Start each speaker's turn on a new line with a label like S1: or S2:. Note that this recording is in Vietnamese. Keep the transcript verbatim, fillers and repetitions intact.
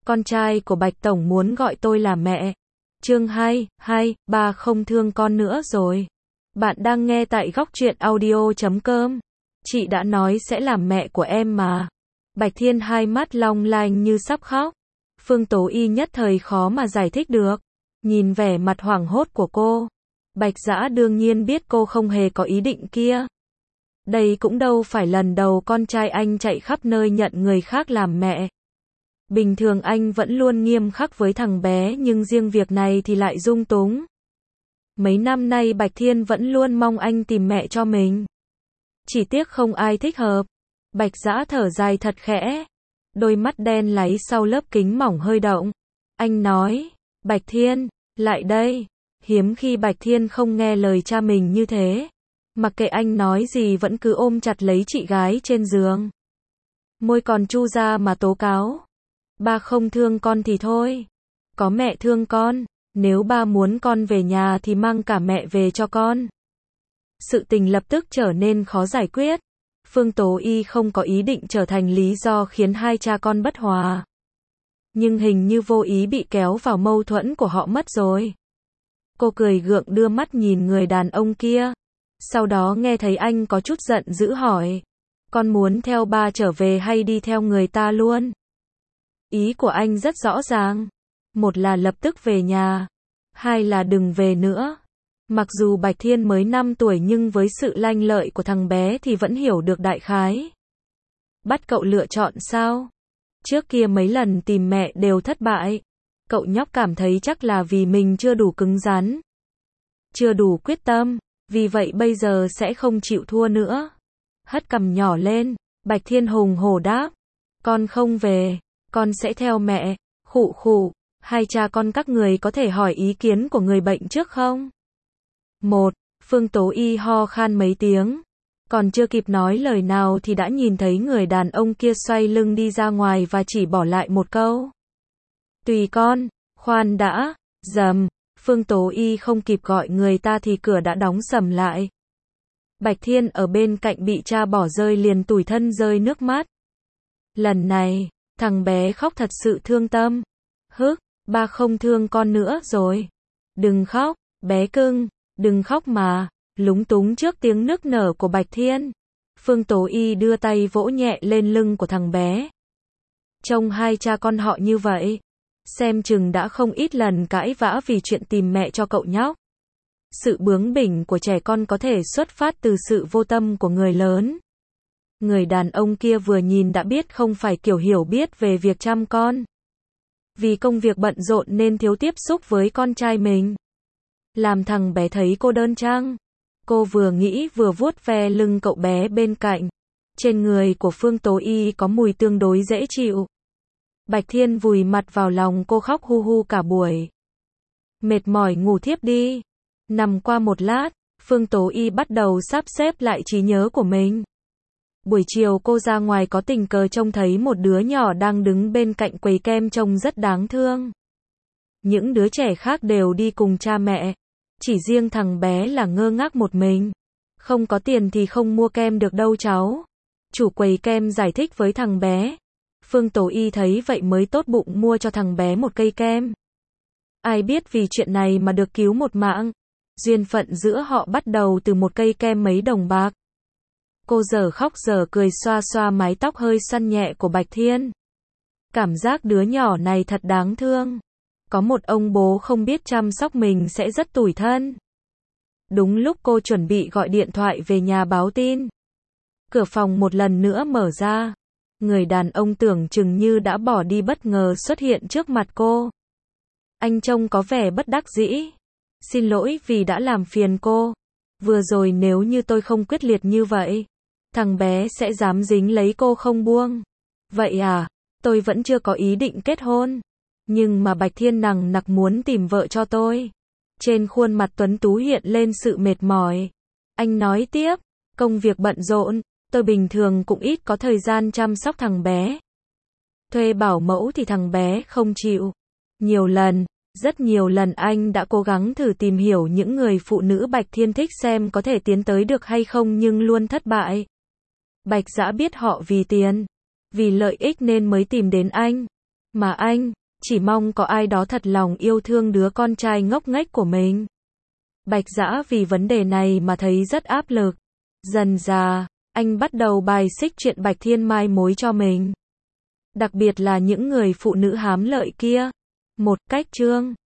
S1: con trai của Bạch Tổng muốn gọi tôi là mẹ. Chương hai, hai, ba không thương con nữa rồi. Bạn đang nghe tại góc truyện audio chấm com. Chị đã nói sẽ làm mẹ của em mà. Bạch Thiên hai mắt long lanh như sắp khóc. Phương Tố Y nhất thời khó mà giải thích được. Nhìn vẻ mặt hoảng hốt của cô, Bạch Dã đương nhiên biết cô không hề có ý định kia. Đây cũng đâu phải lần đầu con trai anh chạy khắp nơi nhận người khác làm mẹ. Bình thường anh vẫn luôn nghiêm khắc với thằng bé, nhưng riêng việc này thì lại dung túng. Mấy năm nay Bạch Thiên vẫn luôn mong anh tìm mẹ cho mình. Chỉ tiếc không ai thích hợp. Bạch Dã thở dài thật khẽ. Đôi mắt đen láy sau lớp kính mỏng hơi động. Anh nói, Bạch Thiên, lại đây. Hiếm khi Bạch Thiên không nghe lời cha mình như thế. Mặc kệ anh nói gì vẫn cứ ôm chặt lấy chị gái trên giường. Môi còn chu ra mà tố cáo. Ba không thương con thì thôi. Có mẹ thương con. Nếu ba muốn con về nhà thì mang cả mẹ về cho con. Sự tình lập tức trở nên khó giải quyết. Phương Tố Y không có ý định trở thành lý do khiến hai cha con bất hòa. Nhưng hình như vô ý bị kéo vào mâu thuẫn của họ mất rồi. Cô cười gượng đưa mắt nhìn người đàn ông kia. Sau đó nghe thấy anh có chút giận dữ hỏi. Con muốn theo ba trở về hay đi theo người ta luôn? Ý của anh rất rõ ràng. Một là lập tức về nhà. Hai là đừng về nữa. Mặc dù Bạch Thiên mới năm tuổi nhưng với sự lanh lợi của thằng bé thì vẫn hiểu được đại khái. Bắt cậu lựa chọn sao? Trước kia mấy lần tìm mẹ đều thất bại. Cậu nhóc cảm thấy chắc là vì mình chưa đủ cứng rắn. Chưa đủ quyết tâm. Vì vậy bây giờ sẽ không chịu thua nữa. Hất cằm nhỏ lên. Bạch Thiên hùng hổ đáp. Con không về. Con sẽ theo mẹ. Khụ khụ. Hai cha con các người có thể hỏi ý kiến của người bệnh trước không? Một. Phương Tố Y ho khan mấy tiếng. Còn chưa kịp nói lời nào thì đã nhìn thấy người đàn ông kia xoay lưng đi ra ngoài và chỉ bỏ lại một câu. Tùy con. Khoan đã. Dầm. Phương Tố Y không kịp gọi người ta thì cửa đã đóng sầm lại. Bạch Thiên ở bên cạnh bị cha bỏ rơi liền tủi thân rơi nước mắt. Lần này, thằng bé khóc thật sự thương tâm. Hức, ba không thương con nữa rồi. Đừng khóc, bé cưng, đừng khóc mà. Lúng túng trước tiếng nức nở của Bạch Thiên. Phương Tố Y đưa tay vỗ nhẹ lên lưng của thằng bé. Trông hai cha con họ như vậy. Xem chừng đã không ít lần cãi vã vì chuyện tìm mẹ cho cậu nhóc. Sự bướng bỉnh của trẻ con có thể xuất phát từ sự vô tâm của người lớn. Người đàn ông kia vừa nhìn đã biết không phải kiểu hiểu biết về việc chăm con. Vì công việc bận rộn nên thiếu tiếp xúc với con trai mình. Làm thằng bé thấy cô đơn chăng? Cô vừa nghĩ vừa vuốt ve lưng cậu bé bên cạnh. Trên người của Phương Tố Y có mùi tương đối dễ chịu. Bạch Thiên vùi mặt vào lòng cô khóc hu hu cả buổi. Mệt mỏi ngủ thiếp đi. Nằm qua một lát, Phương Tố Y bắt đầu sắp xếp lại trí nhớ của mình. Buổi chiều cô ra ngoài có tình cờ trông thấy một đứa nhỏ đang đứng bên cạnh quầy kem trông rất đáng thương. Những đứa trẻ khác đều đi cùng cha mẹ. Chỉ riêng thằng bé là ngơ ngác một mình. Không có tiền thì không mua kem được đâu cháu. Chủ quầy kem giải thích với thằng bé. Phương Tố Y thấy vậy mới tốt bụng mua cho thằng bé một cây kem. Ai biết vì chuyện này mà được cứu một mạng. Duyên phận giữa họ bắt đầu từ một cây kem mấy đồng bạc. Cô giờ khóc giờ cười xoa xoa mái tóc hơi xoăn nhẹ của Bạch Thiên. Cảm giác đứa nhỏ này thật đáng thương. Có một ông bố không biết chăm sóc mình sẽ rất tủi thân. Đúng lúc cô chuẩn bị gọi điện thoại về nhà báo tin. Cửa phòng một lần nữa mở ra. Người đàn ông tưởng chừng như đã bỏ đi bất ngờ xuất hiện trước mặt cô. Anh trông có vẻ bất đắc dĩ. Xin lỗi vì đã làm phiền cô. Vừa rồi nếu như tôi không quyết liệt như vậy, thằng bé sẽ dám dính lấy cô không buông. Vậy à, tôi vẫn chưa có ý định kết hôn. Nhưng mà Bạch Thiên nằng nặc muốn tìm vợ cho tôi. Trên khuôn mặt tuấn tú hiện lên sự mệt mỏi. Anh nói tiếp, công việc bận rộn, tôi bình thường cũng ít có thời gian chăm sóc thằng bé. Thuê bảo mẫu thì thằng bé không chịu. Nhiều lần, rất nhiều lần anh đã cố gắng thử tìm hiểu những người phụ nữ Bạch Thiên thích xem có thể tiến tới được hay không nhưng luôn thất bại. Bạch Dã biết họ vì tiền, vì lợi ích nên mới tìm đến anh. Mà anh, chỉ mong có ai đó thật lòng yêu thương đứa con trai ngốc nghếch của mình. Bạch Dã vì vấn đề này mà thấy rất áp lực. Dần dà, anh bắt đầu bài xích chuyện Bạch Thiên mai mối cho mình. Đặc biệt là những người phụ nữ hám lợi kia. Một cách chương